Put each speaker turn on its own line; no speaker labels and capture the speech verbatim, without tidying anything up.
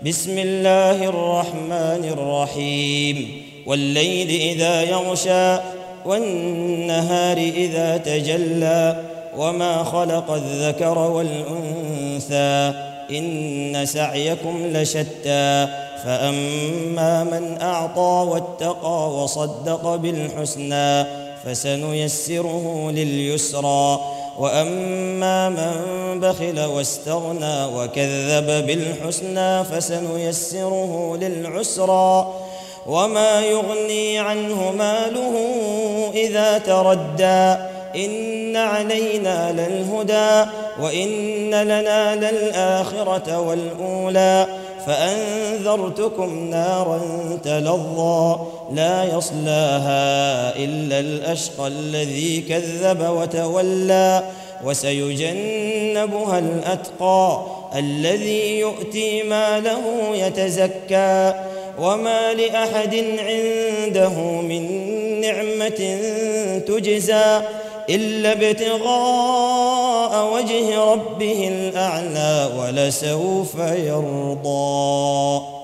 بسم الله الرحمن الرحيم والليل إذا يغشى والنهار إذا تجلى وما خلق الذكر والأنثى إن سعيكم لشتى فأما من أعطى واتقى وصدق بالحسنى فسنيسره لليسرى وأما من بخل واستغنى وكذب بالحسنى فسنيسره للعسرى وما يغني عنه ماله إذا تردى إن علينا للهدى وإن لنا للآخرة والأولى فأنذرتكم نارا تلظى لا يصلاها إلا الأشقى الذي كذب وتولى وسيجنبها الأتقى الذي يؤتي ماله يتزكى وما لأحد عنده من نعمة تجزى إلا ابتغاء وجه ربه الأعلى ولسوف يرضى.